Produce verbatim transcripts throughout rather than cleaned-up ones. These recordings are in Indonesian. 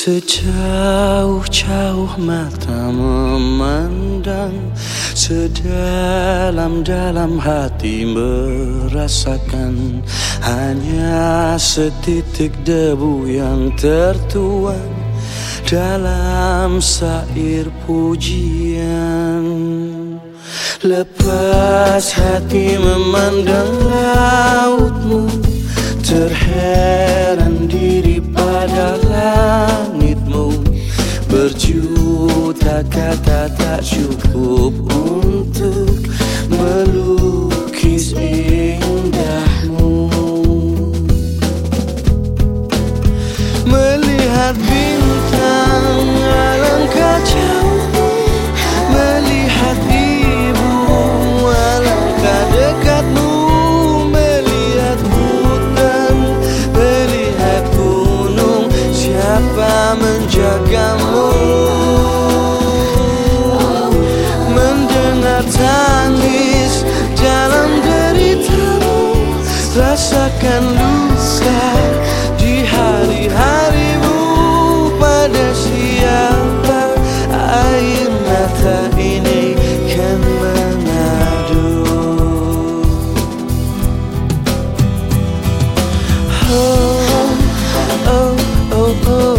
Sejauh-jauh mata memandang, sedalam-dalam hati merasakan. Hanya setitik debu yang tertuang dalam sair pujian. Lepas hati memandang lautmu, terheran diri pada langitmu. Berjuta kata tak cukup untuk melukis indahmu. Melihat bintang alangkah jauhmu, melihat ibu alangkah dekatmu. Melihat hutan, melihat gunung, siapa menjagamu? Mendengar tangis dalam deritamu, rasakan luka di hari-harimu. Pada siapa air mata ini kan mengadu? Oh, oh, oh, oh.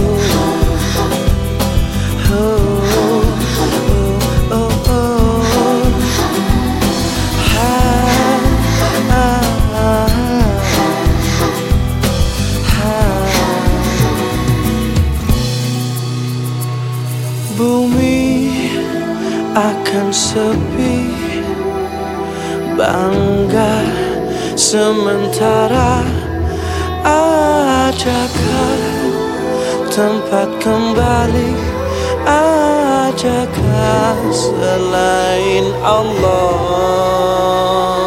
Bumi akan sepi, bangga sementara. Adakah tempat kembali? Adakah selain Allah?